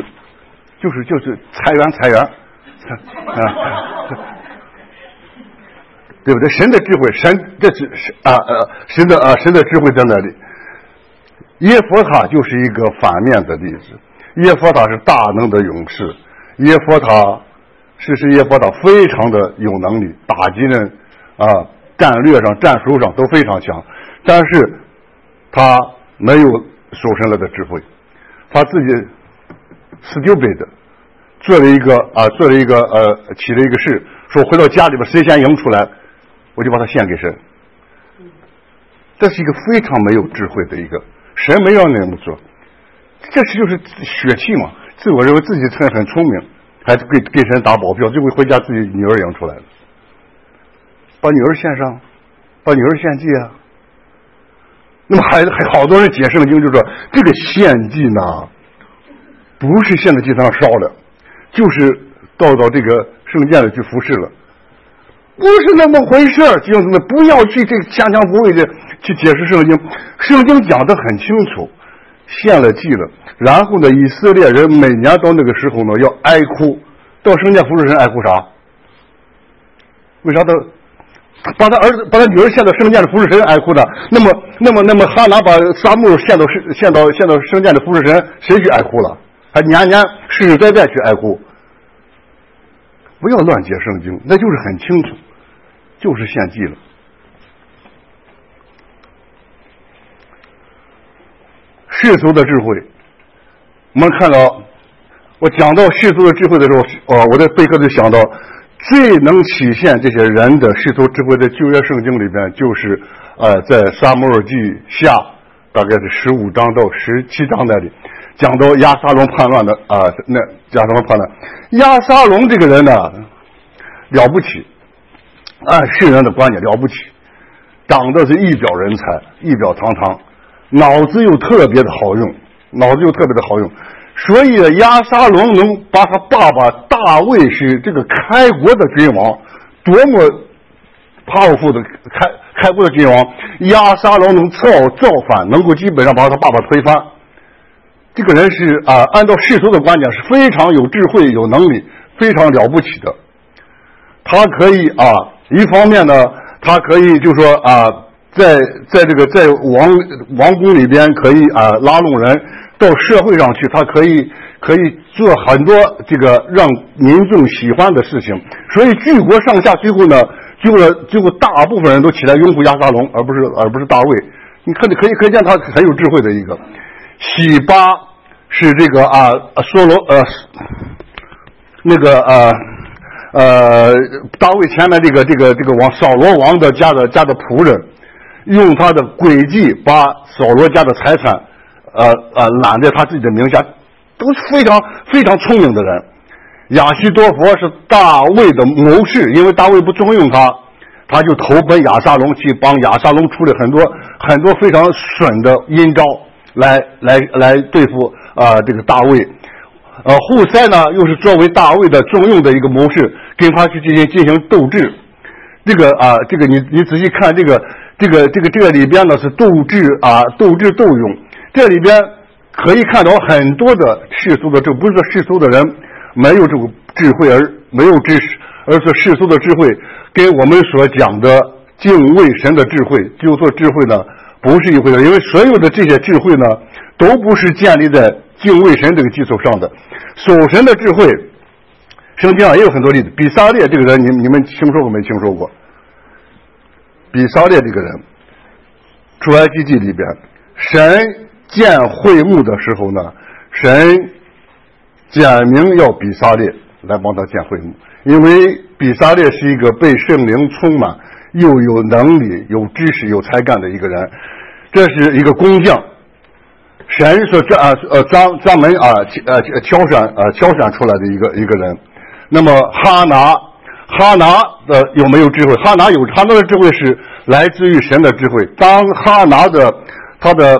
裁员对不对？神的智慧，这是神的智慧在那里。耶弗他就是一个反面的例子。耶弗他是大能的勇士，耶弗他非常的有能力，打击人战略上战术上都非常强，但是他没有守神来的智慧，他自己 stupid， 做了一个起了一个誓，说回到家里边谁先赢出来，我就把它献给神。这是一个非常没有智慧的一个，神没让你那么做，这就是血气嘛，自我认为自己很聪明，还给神打保票，最后回家自己女儿赢出来了，把女儿献上，把女儿献祭啊。那么还好多人解圣经就说，这个献祭呢，不是现在祭坛上烧的，就是到这个圣殿里去服侍了，不是那么回事儿。弟兄姊妹，不要去这个牵强附会的去解释圣经，圣经讲得很清楚，献了祭了，然后呢，以色列人每年到那个时候呢要哀哭，到圣殿服侍神哀哭啥？为啥把他女儿献到圣殿里服侍神哀哭的？那么哈拿把撒母耳献到圣殿里服侍神，谁去哀哭了？还年年世世代代去哀哭。不要乱解圣经，那就是很清楚，就是献祭了。世俗的智慧，我们看到，我讲到世俗的智慧的时候，我在备课就想到，最能体现这些人的世俗智慧的旧约圣经里边，就是在撒母耳记下大概是15章到17章那里，讲到押沙龙叛乱的那押沙龙叛乱，押沙龙这个人呢了不起，按世人的观点了不起，长得是一表人才，一表堂堂，脑子又特别的好用，所以押沙龙能把他爸爸大卫是这个开国的君王，多么powerful的开国的君王，押沙龙能造反，能够基本上把他爸爸推翻。这个人是按照世俗的观点是非常有智慧、有能力、非常了不起的。他可以一方面呢，他可以就说在王宫里边可以拉拢人，到社会上去，他可以做很多这个让民众喜欢的事情，所以举国上下最后呢，最后大部分人都起来拥护押沙龙，而不是大卫。你可以见他很有智慧的一个。洗巴是这个大卫前面这个王扫罗王的家的仆人，用他的诡计把扫罗家的财产揽在他自己的名下，都是非常非常聪明的人。亚希多弗是大卫的谋士，因为大卫不重用他就投奔亚沙龙，去帮亚沙龙处理很多非常损的阴招，来对付这个大卫。户塞呢又是作为大卫的重用的一个谋士，跟他去进行斗智。这个你仔细看这个里边呢是斗智斗勇，这里边可以看到很多的世俗的，这不是说世俗的人没有这个智慧而没有知识，而是世俗的智慧跟我们所讲的敬畏神的智慧，就做智慧呢不是一回事，因为所有的这些智慧呢都不是建立在敬畏神这个基础上的。守神的智慧圣经上也有很多例子。比撒列这个人你们听说过没听说过？比撒列这个人出埃及记里边，神建会幕的时候呢，神简明要比撒列来帮他建会幕，因为比撒列是一个被圣灵充满又有能力有知识有才干的一个人，这是一个工匠，神所专门挑选出来的一个人。那么哈拿的有没有智慧？哈拿的智慧是来自于神的智慧。当哈拿的他的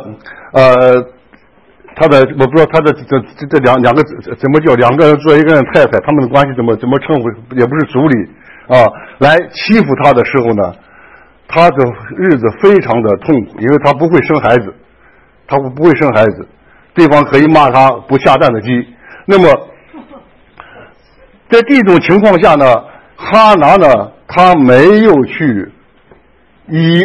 我不知道他的这两个怎么叫，两个人做一个人太太，他们的关系怎么称呼，也不是族里来欺负他的时候呢，他的日子非常的痛苦，因为他不会生孩子，对方可以骂他不下蛋的鸡。那么在这种情况下呢，哈拿呢他没有去医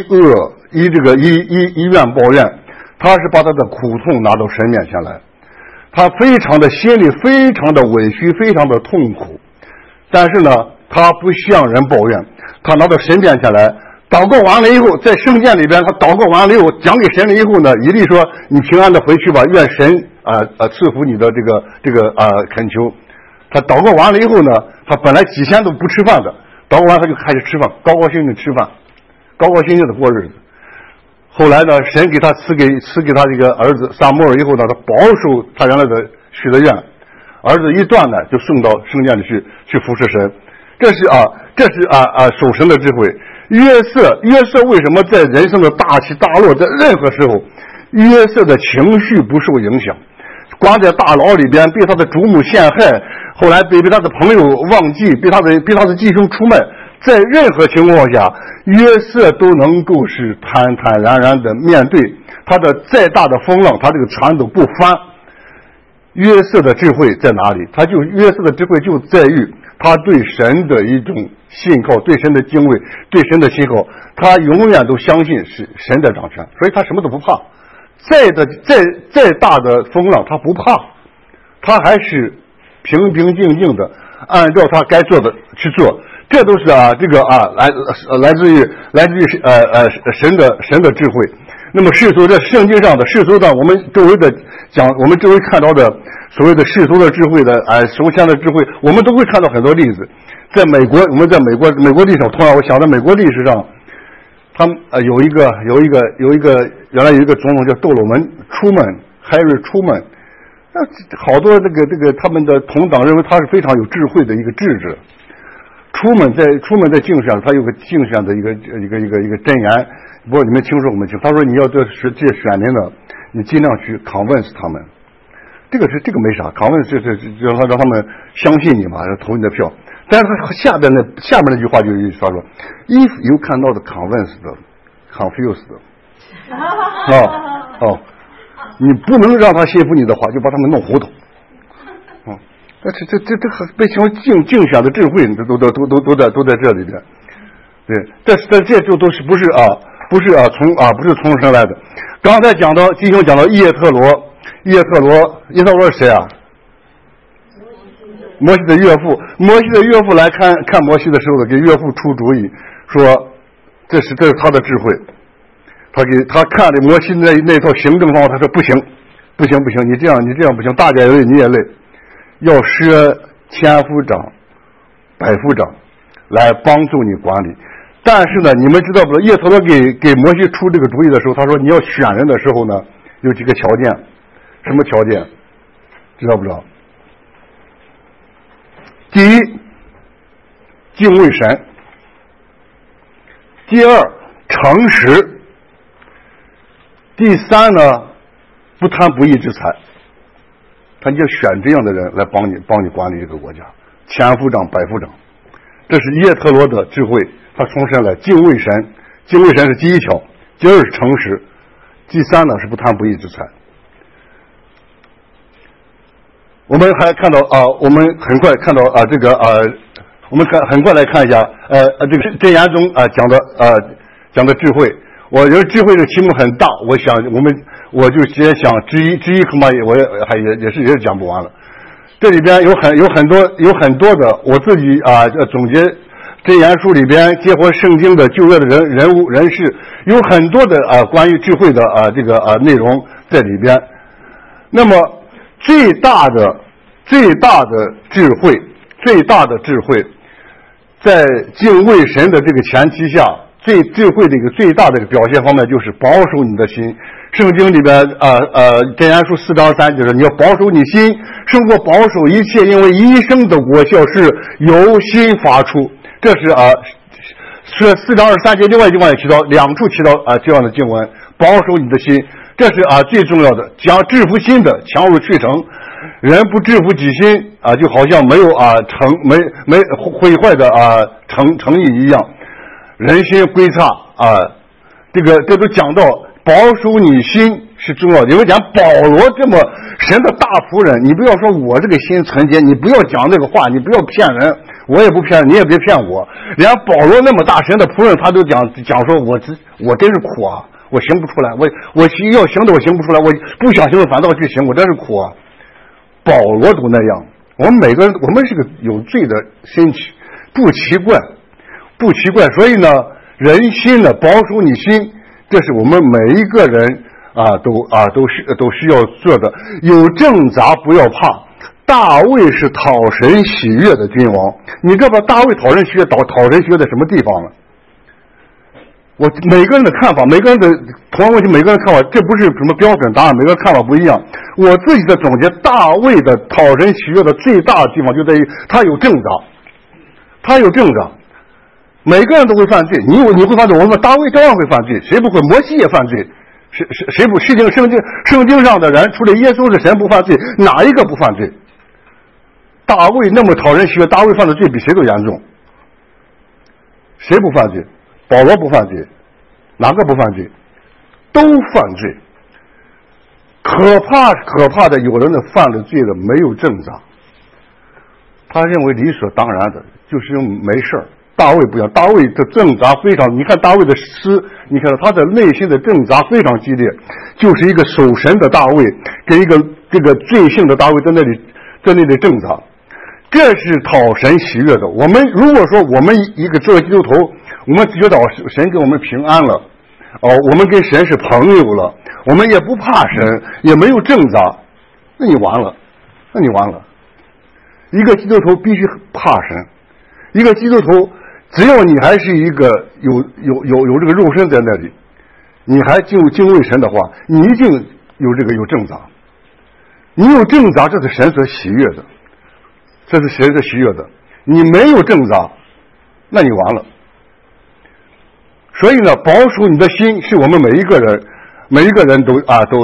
院抱怨，他是把他的苦痛拿到神面前来，他心里非常的委屈，非常的痛苦，但是呢他不向人抱怨，他拿到神面前来， 祷告完了以后，在圣殿里边，他祷告完了以后，讲给神了以后呢，以利说：“你平安的回去吧，愿神赐福你的这个恳求。”他祷告完了以后呢，他本来几天都不吃饭的，祷告完他就开始吃饭，高高兴兴吃饭，高高兴兴的过日子。后来呢，神给他赐给他这个儿子撒母耳以后呢，他保守他原来的许的愿，儿子一断呢，就送到圣殿里去服侍神。这是守神的智慧。约瑟为什么在人生的大起大落，在任何时候，约瑟的情绪不受影响？关在大牢里边，被他的主母陷害，后来被他的朋友忘记，被他的弟兄出卖，在任何情况下，约瑟都能够是坦坦然然的面对他的再大的风浪，他这个船都不翻。约瑟的智慧在哪里？约瑟的智慧就在于他对神的一种信靠，对神的敬畏，对神的信靠，他永远都相信是神在掌权，所以他什么都不怕。再大的风浪他不怕，他还是平平静静的按照他该做的去做。这都是来自于神的智慧。那么世俗在圣经上的世俗上，我们周围看到的所谓的世俗的智慧的首先的智慧，我们都会看到很多例子。在美国，我们在美国历史上，突然我想到美国历史上，他们有一个原来有一个总统叫杜鲁门Harry Truman， 好多这个他们的同党认为他是非常有智慧的一个智者。出门在竞选，他有个竞选的一个箴言，不过你们听说过没？他说你要对这些选民呢，你尽量去 convince 他们，这个没啥 ，convince 是让他们相信你嘛，投你的票。但是他下面那句话就有意思，他说 ，if you cannot convince confused， 你不能让他信服你的话，就把他们弄糊涂。这被称为竞选的智慧，都在这里边。对，这就都是不是从神来的。刚才弟兄讲到叶特罗是谁啊？摩西的岳父来看摩西的时候呢，给岳父出主意，说这是他的智慧。他看了摩西那套行政方法，他说不行，你这样不行，大家也累，你也累。要设千夫长、百夫长来帮助你管理。但是呢，你们知道不？叶特罗给摩西出这个主意的时候，他说你要选人的时候呢，有几个条件。什么条件？知道不知道？第一，敬畏神；第二，诚实；第三呢，不贪不义之财。他就选这样的人来帮你管理这个国家，千夫长、百夫长，这是叶特罗的智慧。他重申了敬畏神是第一条，第二是诚实，第三呢是不贪不义之财。我们还看到我们很快看到我们很快来看一下这个箴言中讲的智慧。我觉得智慧这个题目很大，我就直接想之一恐怕也是讲不完了。这里边有很多的我自己总结箴言书里边结合圣经的旧约的人物人事，有很多的关于智慧的这个内容在里边。那么最大的智慧，在敬畏神的这个前提下，最智慧的一个最大的表现方面就是保守你的心。圣经里边箴言书4章3节说，你要保守你心胜过保守一切，因为一生的果效是由心发出。这是4章23节，另外一句话也提到2处提到这样的经文，保守你的心，这是最重要的。将制服心的强如去程，人不制服己心就好像没有没毁坏的诚意一样。人心归差这都讲到保守你心是重要的。因为讲保罗这么神的大仆人，你不要说我这个心纯洁，你不要讲这个话，你不要骗人，我也不骗人，你也别骗我。连保罗那么大神的仆人，他都讲说我真是苦啊，我行不出来，我要行的我行不出来，我不想行的反倒去行，我真是苦啊。保罗都那样，我们每个人，我们是个有罪的身体，不奇怪。所以呢， 人心的保守你心，这是我们每一个人都需要做的。有挣扎不要怕，大卫是讨神喜悦的君王。你知道吧？大卫讨神喜悦，讨神喜悦在什么地方呢？我每个人的看法，每个人的同样问题，每个人看法，这不是什么标准答案，每个人看法不一样。我自己的总结，大卫的讨神喜悦的最大的地方就在于他有挣扎，他有挣扎。每个人都会犯罪，你会犯罪，我们大卫照样会犯罪，谁不会？摩西也犯罪，谁不？圣经上的人，除了耶稣是神不犯罪，哪一个不犯罪？大卫那么讨人喜悦，大卫犯的罪比谁都严重。谁不犯罪？保罗不犯罪，哪个不犯罪？都犯罪。可怕的，有人的犯了罪的没有挣扎，他认为理所当然的，就是没事儿。大卫不一样，大卫的挣扎非常，你看大卫的诗，你看他的内心的挣扎非常激烈，就是一个守神的大卫跟一个这个罪性的大卫在那里挣扎，这是讨神喜悦的。我们如果说我们一个作为基督徒，我们觉得神给我们平安了，我们跟神是朋友了，我们也不怕神，也没有挣扎，那你完了。一个基督徒必须怕神，一个基督徒只要你还是一个有这个肉身在那里，你还敬畏神的话，你一定有挣扎。你有挣扎，这是神所喜悦的，这是神所喜悦的。你没有挣扎，那你完了。所以呢，保守你的心是我们每一个人都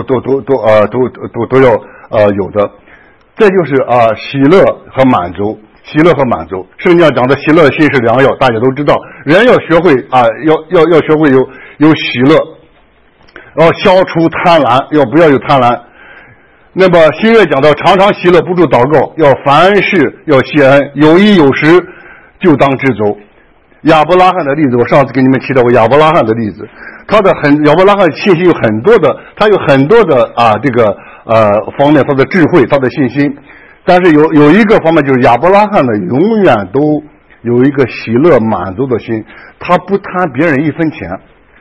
要有的。这就是喜乐和满足。喜乐和满足，圣经上讲的喜乐的心是良药，大家都知道。人要学会要学会有喜乐，要消除贪婪，不要有贪婪。那么新约讲到常常喜乐，不住祷告，要凡事要谢恩，有衣有食就当知足。亚伯拉罕的例子，我上次给你们提到过亚伯拉罕的例子，亚伯拉罕信心有很多的，他有很多的方面，他的智慧，他的信心。但是有一个方面，就是亚伯拉罕呢，永远都有一个喜乐满足的心，他不贪别人一分钱，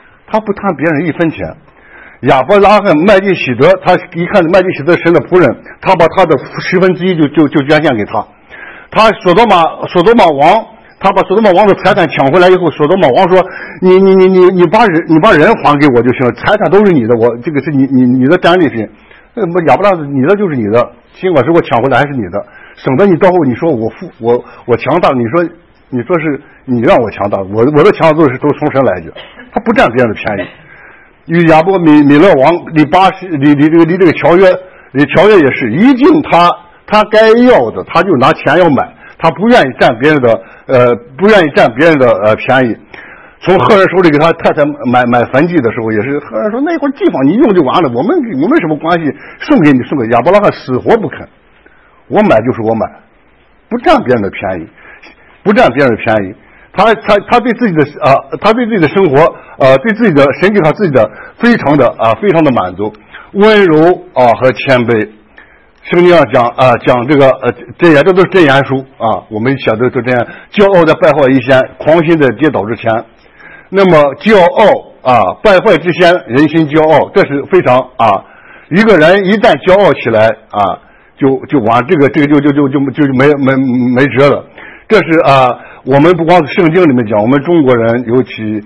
亚伯拉罕麦基洗德，他一看麦基洗德神的仆人，他把他的1/10就捐献给他。他所多玛王，他把所多玛王的财产抢回来以后，所多玛王说：“你把人还给我就行了，财产都是你的，我这个是你的战利品。亚伯拉罕，你的就是你的，尽管是我抢回来还是你的，省得你到后你说我强大，你说是你让我强大，我的强大都从神来的，他不占别人的便宜。与亚伯米勒王离这个条约也是，一定他该要的，他就拿钱要买，他不愿意占别人的便宜。从赫人手里给他太太买坟地的时候，也是赫人说那块地方你用就完了，我们什么关系？送给你。亚伯拉罕死活不肯，我买就是我买，不占别人的便宜。他对自己的生活对自己的神给他自己的非常的满足，温柔和谦卑。圣经上讲这个这都是箴言书我们写的都这样，骄傲的败坏以先，狂心的跌倒之前。那么骄傲败坏之先，人心骄傲，这是非常一个人一旦骄傲起来就完，这个就没辙了。这是我们不光是圣经里面讲，我们中国人尤其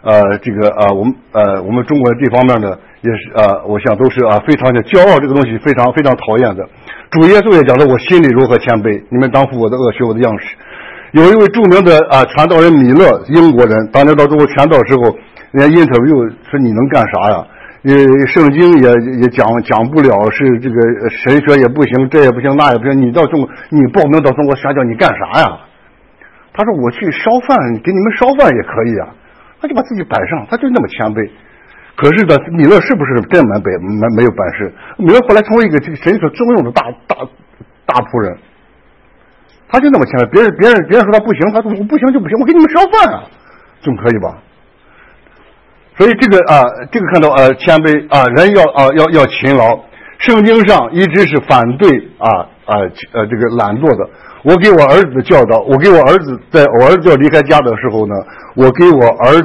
我们中国人这方面的也是我想都是非常的骄傲，这个东西非常非常讨厌的。主耶稣也讲了，我心里如何谦卑，你们当负我的恶，学我的样式。有一位著名的传道人米勒，英国人，当年到中国传道的时候，人家 interview 说你能干啥呀？圣经也讲不了，是这个神学也不行，这也不行，那也不行。你报名到中国宣教，你干啥呀？他说我去烧饭，给你们烧饭也可以啊。他就把自己摆上，他就那么谦卑。可是呢，米勒是不是真没有本事？米勒后来成为一个这个神所重用的大仆人。他就那么谦卑，别人说他不行，他说我不行就不行，我给你们烧饭总可以吧？所以这个看到谦卑人要勤劳。圣经上一直是反对这个懒惰的。我给我儿子教导，在我儿子要离开家的时候呢，我给我儿子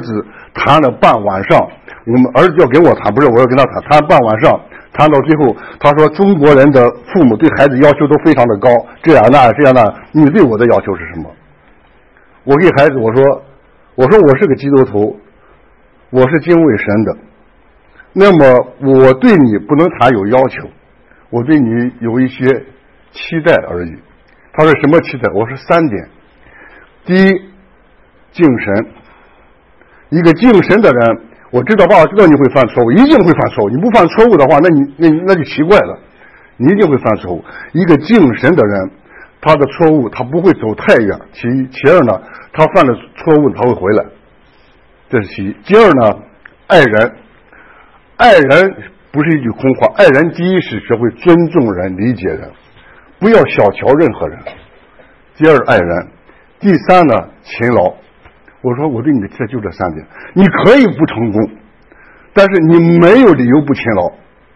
谈了半晚上，我们儿子要跟我谈，不是我要跟他谈，谈半晚上，谈到最后，他说中国人的父母对孩子要求都非常的高，这样那，你对我的要求是什么？我给孩子我说我是个基督徒，我是敬畏神的，那么我对你不能谈有要求，我对你有一些期待而已。他说什么期待？我说3点。第一，敬神。一个敬神的人，我知道爸爸知道你会犯错误，一定会犯错误。你不犯错误的话，那就奇怪了，你一定会犯错误。一个敬神的人，他的错误他不会走太远。其二呢，他犯了错误他会回来，这是其一。第二呢，爱人。爱人不是一句空话，爱人第一是学会尊重人、理解人，不要小瞧任何人。第二，爱人。第三呢，勤劳。我说我对你的期待就这3点，你可以不成功，但是你没有理由不勤劳。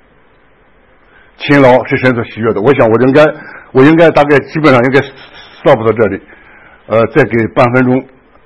勤劳是神所喜悦的。我想我应该大概基本上应该 stop 到这里，再给半分钟，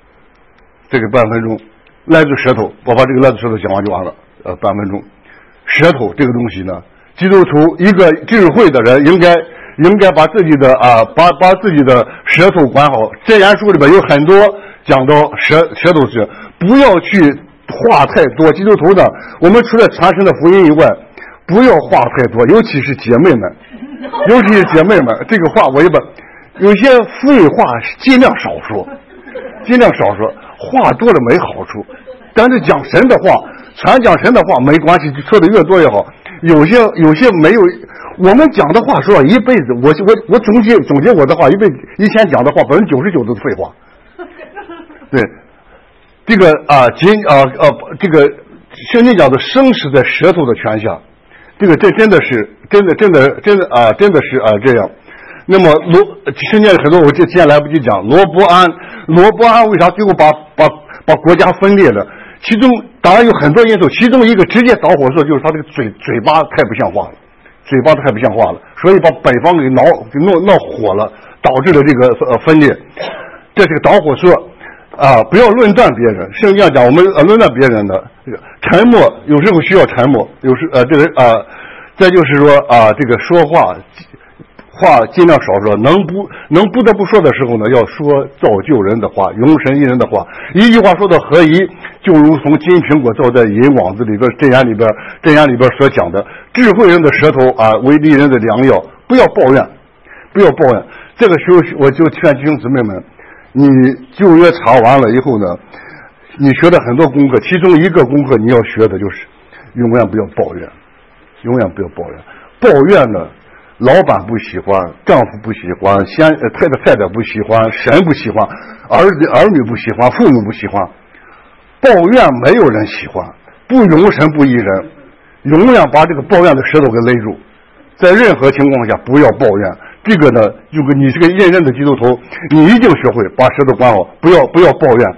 赖住舌头，我把这个赖住舌头讲完就完了。半分钟，舌头这个东西呢，基督徒一个智慧的人应该把自己的把自己的舌头管好。箴言书里边有很多讲到舌头是不要去话太多。基督徒呢，我们除了传神的福音以外，不要话太多，尤其是姐妹们，这个话我一般有些废话尽量少说，话多了没好处。但是讲神的话，传讲神的话没关系，说的越多越好。有些没有，我们讲的话说一辈子，我总结我的话，以前讲的话99%都是废话。对，这个这个圣经讲的生死在舌头的权下，这真的是这样。那么圣经很多我之前来不及讲，罗伯安为啥最后把国家分裂了？其中当然有很多因素，其中一个直接导火索就是他这个嘴巴太不像话了，所以把北方给闹火了，导致了这个分裂，这是个导火索不要论断别人。圣经讲我们论断别人的沉默，有时候需要沉默，有时再就是说这个说话尽量少说，能不得不说的时候呢，要说造就人的话，容神益人的话。一句话说的合宜，就如同金苹果造在银网子里边，箴言里边所讲的，智慧人的舌头为利人的良药。不要抱怨。这个时候我就劝弟兄姊妹们，你旧约查完了以后呢，你学了很多功课，其中一个功课你要学的就是永远不要抱怨。抱怨呢，老板不喜欢，丈夫不喜欢，太太不喜欢，神不喜欢，儿女不喜欢，父母不喜欢。抱怨没有人喜欢，不容神不益人，永远把这个抱怨的舌头给勒住。在任何情况下不要抱怨。这个呢，如果你是个认真的基督徒，你一定学会把舌头管好，不要抱怨。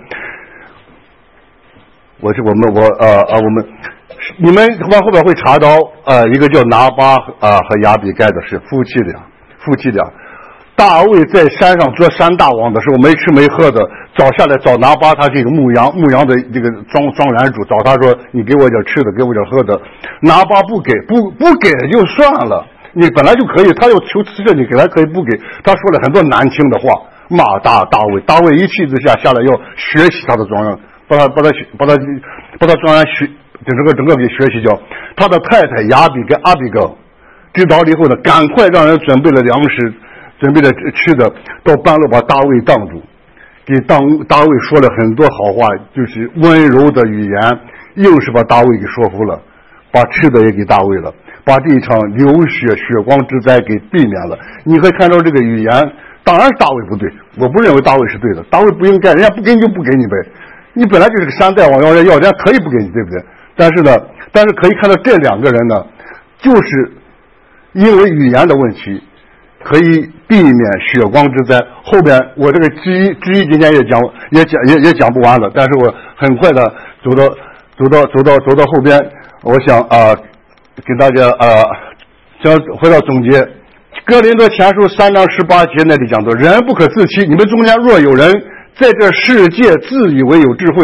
你们后边会查到一个叫拿巴和亚比该的是夫妻俩。大卫在山上做山大王的时候没吃没喝的，下来找拿巴，他是一个牧羊的这个庄园主，找他说你给我点吃的，给我点喝的。拿巴不给就算了，你本来就可以，他要求吃着你给他可以不给，他说了很多难听的话，骂大卫。大卫一气之下下来要学习他的庄园，把他庄园整个给学习掉。他的太太亚比跟阿比哥知道了以后呢，赶快让人准备了粮食，准备了吃的，到半路把大卫挡住，给大卫说了很多好话，就是温柔的语言，硬是把大卫给说服了，把吃的也给大卫了，把这一场流血光之灾给避免了。你会看到这个语言，当然是大卫不对，我不认为大卫是对的，大卫不应该，人家不给你就不给你呗，你本来就是个山大王，要人家可以不给你，对不对？但是可以看到这两个人呢，就是因为语言的问题可以避免血光之灾。后边我这个之一今天也讲不完了，但是我很快的走到后边，我想给大家想回到总结。哥林多前书3章18节那里讲到，人不可自欺，你们中间若有人在这世界自以为有智慧，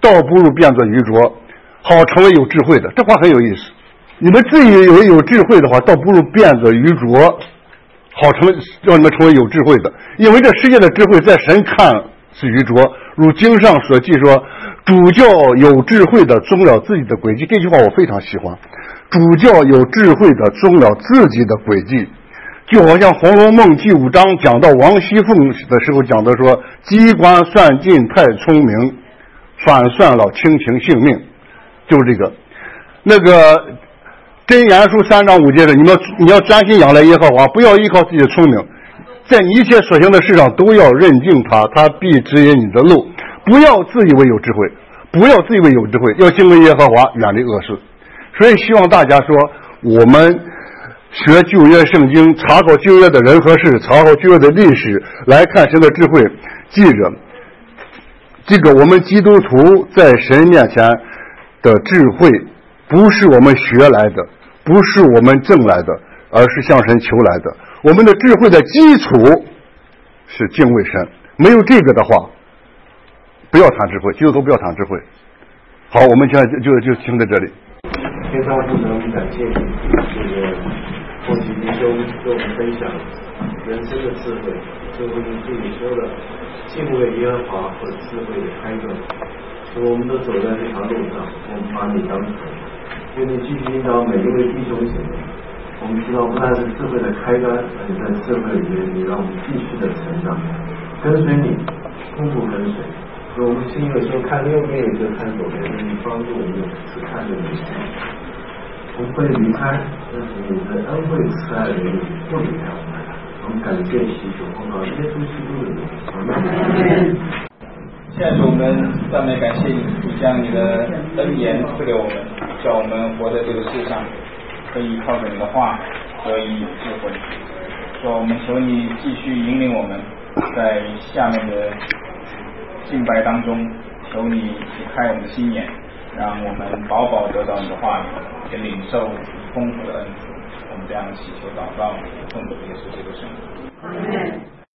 倒不如变作愚拙，好成为有智慧的。这话很有意思。你们自以为有智慧的话，倒不如变作愚拙，好让你们成为有智慧的。因为这世界的智慧在神看是愚拙，如经上所记说，主教有智慧的宗了自己的轨迹。这句话我非常喜欢。主教有智慧的宗了自己的轨迹，就好像《红楼梦》第5章讲到王熙凤的时候讲的说，机关算尽太聪明，反算了亲情性命，就是这个。那个箴言书3章5节的，你要专心仰赖耶和华，不要依靠自己的聪明，在你一切所行的事上都要认定他，他必指引你的路。不要自以为有智慧，要敬畏耶和华，远离恶事。所以希望大家说，我们学旧约圣经，查考旧约的人和事，查考旧约的历史，来看神的智慧。记着，这个我们基督徒在神面前的智慧，不是我们学来的，不是我们挣来的，而是向神求来的。我们的智慧的基础是敬畏神，没有这个的话，不要谈智慧，基督徒不要谈智慧。好，我们现在就听在这里。 天上父神，我们感谢你，这个后期弟兄跟我们分享人生的智慧，就如你说的，敬畏耶和华和智慧的开端。我们都走在这条路上，我们把你当成，愿你继续引导每一位弟兄姐妹。我们知道不但是智慧的开端，而且在智慧里面，你让我们继续的成长，跟随你，共同跟随。所以我们心有先看右边，也就看左边，你帮助我们只看着你。我们会离开，但是你的恩惠慈爱的灵不离开我们。我们感谢祈求奉告耶稣基督的名。阿门。 现在我们赞美感谢你，你将你的恩言赐给我们，叫我们活在这个世上，可以靠着你的话得以智慧。说我们求你继续引领我们，在下面的敬拜当中，求你启开我们的心眼，让我们饱饱得到你的话语，也领受丰富的恩赐。我们这样祈求祷告，奉主耶稣基督圣名。